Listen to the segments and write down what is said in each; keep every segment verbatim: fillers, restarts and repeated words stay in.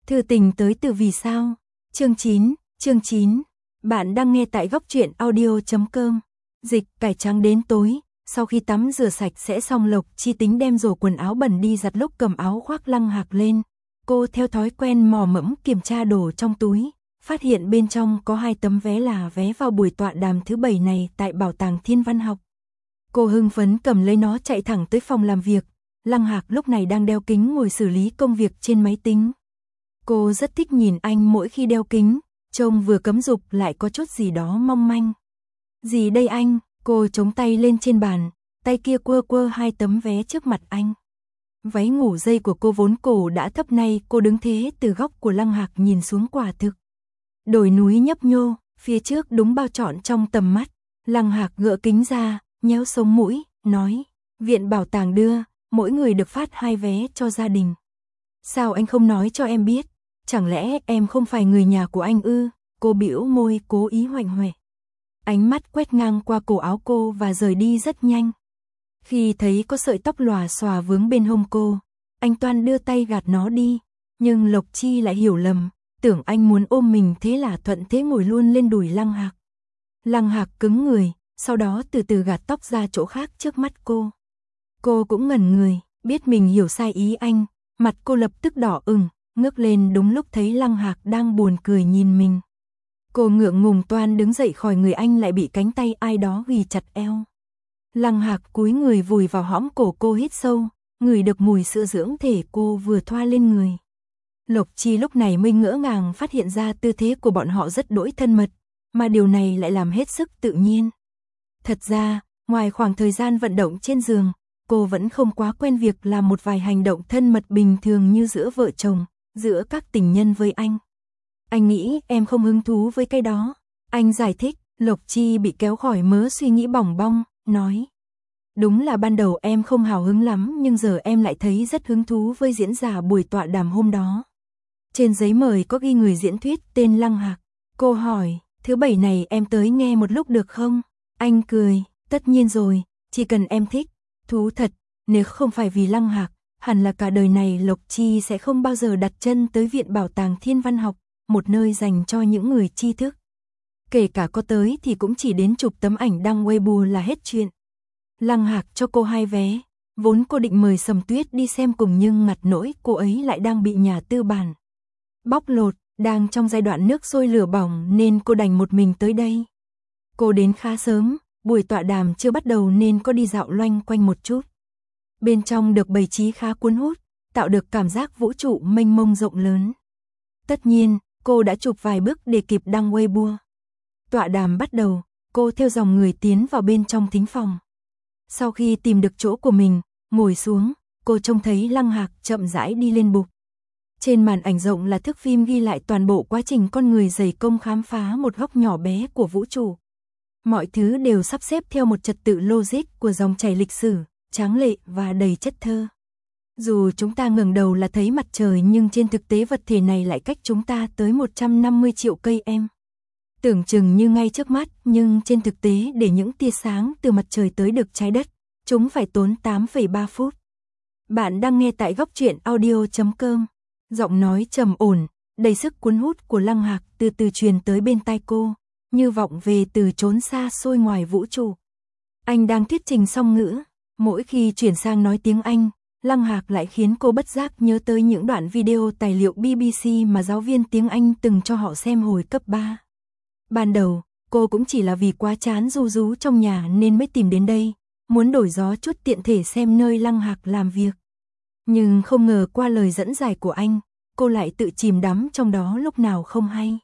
Thư tình tới từ vì sao? Chương chín, chương chín. Bạn đang nghe tại góc truyện audio chấm com. Dịch, cải trắng đến tối, sau khi tắm rửa sạch sẽ xong Lộc Chi tính đem rổ quần áo bẩn đi giặt lúc cầm áo khoác Lăng Hạc lên. Cô theo thói quen mò mẫm kiểm tra đồ trong túi, phát hiện bên trong có hai tấm vé là vé vào buổi tọa đàm thứ bảy này tại Bảo tàng Thiên văn học. Cô hưng phấn cầm lấy nó chạy thẳng tới phòng làm việc. Lăng Hạc lúc này đang đeo kính ngồi xử lý công việc trên máy tính. Cô rất thích nhìn anh mỗi khi đeo kính, trông vừa cấm dục lại có chút gì đó mong manh. Gì đây anh? Cô chống tay lên trên bàn, tay kia quơ quơ hai tấm vé trước mặt anh. Váy ngủ dây của cô vốn cổ đã thấp, nay cô đứng thế từ góc của Lăng Hạc nhìn xuống quả thực. Đồi núi nhấp nhô, phía trước đúng bao trọn trong tầm mắt. Lăng Hạc gỡ kính ra, nhéo sống mũi, nói, viện bảo tàng đưa, mỗi người được phát hai vé cho gia đình. Sao anh không nói cho em biết? Chẳng lẽ em không phải người nhà của anh ư? Cô bĩu môi cố ý hoành hoẹ. Ánh mắt quét ngang qua cổ áo cô và rời đi rất nhanh. Khi thấy có sợi tóc lòa xòa vướng bên hông cô, anh toan đưa tay gạt nó đi, nhưng Lộc Chi lại hiểu lầm, tưởng anh muốn ôm mình, thế là thuận thế ngồi luôn lên đùi Lăng Hạc. Lăng Hạc cứng người, sau đó từ từ gạt tóc ra chỗ khác trước mắt cô. Cô cũng ngẩn người, biết mình hiểu sai ý anh, mặt cô lập tức đỏ ửng, ngước lên đúng lúc thấy Lăng Hạc đang buồn cười nhìn mình. Cô ngượng ngùng toan đứng dậy khỏi người anh, lại bị cánh tay ai đó ghì chặt eo. Lăng Hạc cúi người vùi vào hõm cổ cô, hít sâu, ngửi được mùi sữa dưỡng thể cô vừa thoa lên người. Lộc Chi lúc này mới ngỡ ngàng phát hiện ra tư thế của bọn họ rất đỗi thân mật, mà điều này lại làm hết sức tự nhiên. Thật ra, ngoài khoảng thời gian vận động trên giường, cô vẫn không quá quen việc làm một vài hành động thân mật bình thường như giữa vợ chồng, giữa các tình nhân với anh. Anh nghĩ em không hứng thú với cái đó. Anh giải thích. Lộc Chi bị kéo khỏi mớ suy nghĩ bòng bong, nói. Đúng là ban đầu em không hào hứng lắm, nhưng giờ em lại thấy rất hứng thú với diễn giả buổi tọa đàm hôm đó. Trên giấy mời có ghi người diễn thuyết tên Lăng Hạc. Cô hỏi, thứ bảy này em tới nghe một lúc được không? Anh cười, tất nhiên rồi, chỉ cần em thích. Thú thật, nếu không phải vì Lăng Hạc, hẳn là cả đời này Lộc Chi sẽ không bao giờ đặt chân tới Viện Bảo tàng Thiên văn học, một nơi dành cho những người tri thức. Kể cả có tới thì cũng chỉ đến chụp tấm ảnh đăng Weibo là hết chuyện. Lăng Hạc cho cô hai vé, vốn cô định mời Sầm Tuyết đi xem cùng, nhưng ngặt nỗi cô ấy lại đang bị nhà tư bản bóc lột, đang trong giai đoạn nước sôi lửa bỏng nên cô đành một mình tới đây. Cô đến khá sớm, buổi tọa đàm chưa bắt đầu nên có đi dạo loanh quanh một chút. Bên trong được bày trí khá cuốn hút, tạo được cảm giác vũ trụ mênh mông rộng lớn. Tất nhiên, cô đã chụp vài bước để kịp đăng Weibo. Tọa đàm bắt đầu, cô theo dòng người tiến vào bên trong thính phòng. Sau khi tìm được chỗ của mình, ngồi xuống, cô trông thấy Lăng Hạc chậm rãi đi lên bục. Trên màn ảnh rộng là thước phim ghi lại toàn bộ quá trình con người dày công khám phá một góc nhỏ bé của vũ trụ. Mọi thứ đều sắp xếp theo một trật tự logic của dòng chảy lịch sử, tráng lệ và đầy chất thơ. Dù chúng ta ngẩng đầu là thấy mặt trời, nhưng trên thực tế vật thể này lại cách chúng ta tới một trăm năm mươi triệu cây em. Tưởng chừng như ngay trước mắt, nhưng trên thực tế để những tia sáng từ mặt trời tới được trái đất, chúng phải tốn tám phẩy ba phút. Bạn đang nghe tại góc truyện audio chấm com. Giọng nói trầm ổn, đầy sức cuốn hút của Lăng Hạc từ từ truyền tới bên tai cô, như vọng về từ chốn xa xôi ngoài vũ trụ. Anh đang thuyết trình song ngữ, mỗi khi chuyển sang nói tiếng Anh, Lăng Hạc lại khiến cô bất giác nhớ tới những đoạn video tài liệu B B C mà giáo viên tiếng Anh từng cho họ xem hồi cấp ba. Ban đầu, cô cũng chỉ là vì quá chán ru rú trong nhà nên mới tìm đến đây, muốn đổi gió chút tiện thể xem nơi Lăng Hạc làm việc. Nhưng không ngờ qua lời dẫn giải của anh, cô lại tự chìm đắm trong đó lúc nào không hay.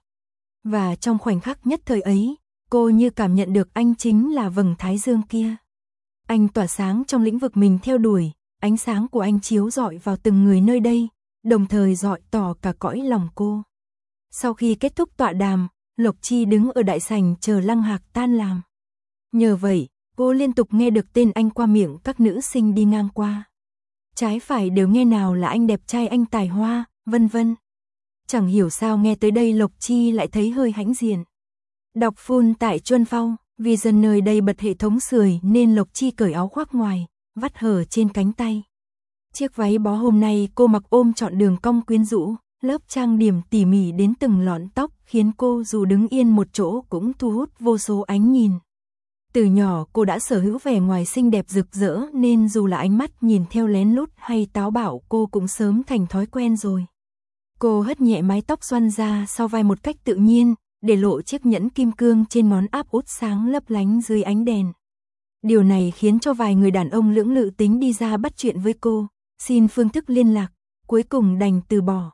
Và trong khoảnh khắc nhất thời ấy, cô như cảm nhận được anh chính là vầng thái dương kia. Anh tỏa sáng trong lĩnh vực mình theo đuổi, ánh sáng của anh chiếu rọi vào từng người nơi đây, đồng thời rọi tỏ cả cõi lòng cô. Sau khi kết thúc tọa đàm, Lộc Chi đứng ở đại sảnh chờ Lăng Hạc tan làm. Nhờ vậy, cô liên tục nghe được tên anh qua miệng các nữ sinh đi ngang qua. Trái phải đều nghe nào là anh đẹp trai, anh tài hoa, vân vân. Chẳng hiểu sao nghe tới đây Lộc Chi lại thấy hơi hãnh diện. Đọc full tại Chuân Phong, vì dân nơi đây bật hệ thống sưởi nên Lộc Chi cởi áo khoác ngoài, vắt hở trên cánh tay. Chiếc váy bó hôm nay cô mặc ôm trọn đường cong quyến rũ, lớp trang điểm tỉ mỉ đến từng lọn tóc khiến cô dù đứng yên một chỗ cũng thu hút vô số ánh nhìn. Từ nhỏ cô đã sở hữu vẻ ngoài xinh đẹp rực rỡ nên dù là ánh mắt nhìn theo lén lút hay táo bạo cô cũng sớm thành thói quen rồi. Cô hất nhẹ mái tóc xoăn ra sau vai một cách tự nhiên, để lộ chiếc nhẫn kim cương trên ngón áp út sáng lấp lánh dưới ánh đèn. Điều này khiến cho vài người đàn ông lưỡng lự tính đi ra bắt chuyện với cô, xin phương thức liên lạc, cuối cùng đành từ bỏ.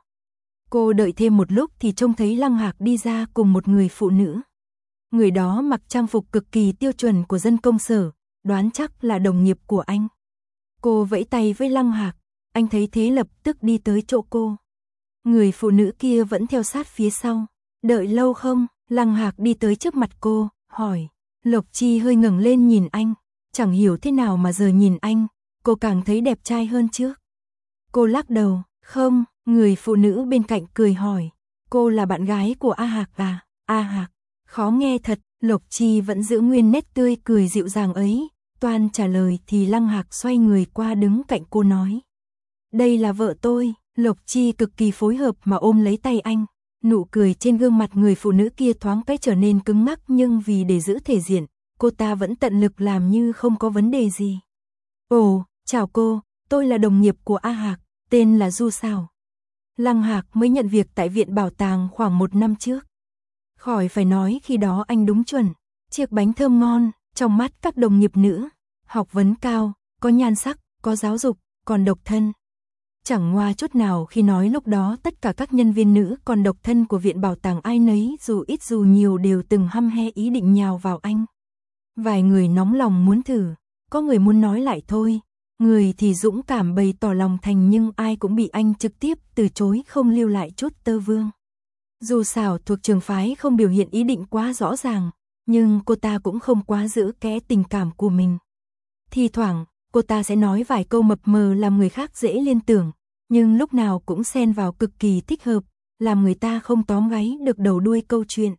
Cô đợi thêm một lúc thì trông thấy Lăng Hạc đi ra cùng một người phụ nữ. Người đó mặc trang phục cực kỳ tiêu chuẩn của dân công sở, đoán chắc là đồng nghiệp của anh. Cô vẫy tay với Lăng Hạc, anh thấy thế lập tức đi tới chỗ cô. Người phụ nữ kia vẫn theo sát phía sau. Đợi lâu không? Lăng Hạc đi tới trước mặt cô, hỏi. Lộc Chi hơi ngẩng lên nhìn anh, chẳng hiểu thế nào mà giờ nhìn anh, cô càng thấy đẹp trai hơn trước. Cô lắc đầu, không, người phụ nữ bên cạnh cười hỏi. Cô là bạn gái của A Hạc à? A Hạc, khó nghe thật, Lộc Chi vẫn giữ nguyên nét tươi cười dịu dàng ấy. Toan trả lời thì Lăng Hạc xoay người qua đứng cạnh cô nói. Đây là vợ tôi. Lộc Chi cực kỳ phối hợp mà ôm lấy tay anh. Nụ cười trên gương mặt người phụ nữ kia thoáng cái trở nên cứng ngắc nhưng vì để giữ thể diện, cô ta vẫn tận lực làm như không có vấn đề gì. Ồ, chào cô, tôi là đồng nghiệp của A Hạc, tên là Du Sảo. Lăng Hạc mới nhận việc tại viện bảo tàng khoảng một năm trước. Khỏi phải nói khi đó anh đúng chuẩn, chiếc bánh thơm ngon, trong mắt các đồng nghiệp nữ, học vấn cao, có nhan sắc, có giáo dục, còn độc thân. Chẳng ngoa chút nào khi nói lúc đó tất cả các nhân viên nữ còn độc thân của viện bảo tàng ai nấy dù ít dù nhiều đều từng hăm he ý định nhào vào anh. Vài người nóng lòng muốn thử, có người muốn nói lại thôi, người thì dũng cảm bày tỏ lòng thành nhưng ai cũng bị anh trực tiếp từ chối không lưu lại chút tơ vương. Dù Sảo thuộc trường phái không biểu hiện ý định quá rõ ràng, nhưng cô ta cũng không quá giữ kẽ tình cảm của mình. Thì thoảng, cô ta sẽ nói vài câu mập mờ làm người khác dễ liên tưởng, nhưng lúc nào cũng xen vào cực kỳ thích hợp, làm người ta không tóm gáy được đầu đuôi câu chuyện.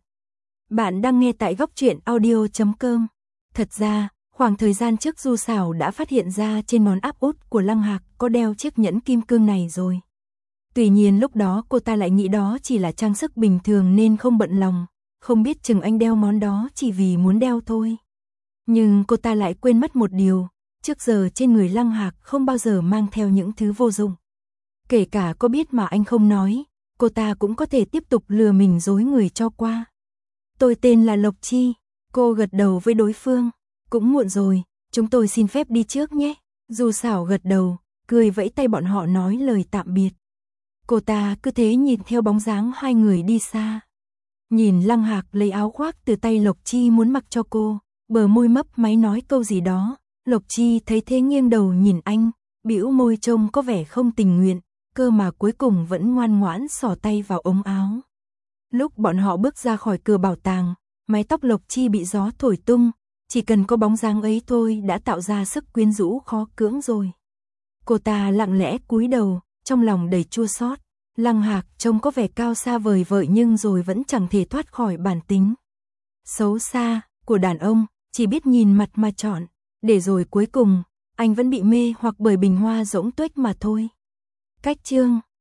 Bạn đang nghe tại góc truyện audio chấm com. Thật ra, khoảng thời gian trước Du Sảo đã phát hiện ra trên ngón áp út của Lăng Hạc có đeo chiếc nhẫn kim cương này rồi. Tuy nhiên lúc đó cô ta lại nghĩ đó chỉ là trang sức bình thường nên không bận lòng, không biết chừng anh đeo món đó chỉ vì muốn đeo thôi. Nhưng cô ta lại quên mất một điều, trước giờ trên người Lăng Hạc không bao giờ mang theo những thứ vô dụng. Kể cả có biết mà anh không nói, cô ta cũng có thể tiếp tục lừa mình dối người cho qua. Tôi tên là Lộc Chi, cô gật đầu với đối phương. Cũng muộn rồi, chúng tôi xin phép đi trước nhé. Du Sảo gật đầu, cười vẫy tay bọn họ nói lời tạm biệt. Cô ta cứ thế nhìn theo bóng dáng hai người đi xa. Nhìn Lăng Hạc lấy áo khoác từ tay Lộc Chi muốn mặc cho cô, bờ môi mấp máy nói câu gì đó. Lộc Chi thấy thế nghiêng đầu nhìn anh, bĩu môi trông có vẻ không tình nguyện, cơ mà cuối cùng vẫn ngoan ngoãn xỏ tay vào ống áo. Lúc bọn họ bước ra khỏi cửa bảo tàng, mái tóc Lộc Chi bị gió thổi tung, chỉ cần có bóng dáng ấy thôi đã tạo ra sức quyến rũ khó cưỡng rồi. Cô ta lặng lẽ cúi đầu, trong lòng đầy chua xót. Lăng Hạc trông có vẻ cao xa vời vợi nhưng rồi vẫn chẳng thể thoát khỏi bản tính xấu xa của đàn ông, chỉ biết nhìn mặt mà chọn, để rồi cuối cùng anh vẫn bị mê hoặc bởi bình hoa rỗng tuếch mà thôi. Cách chương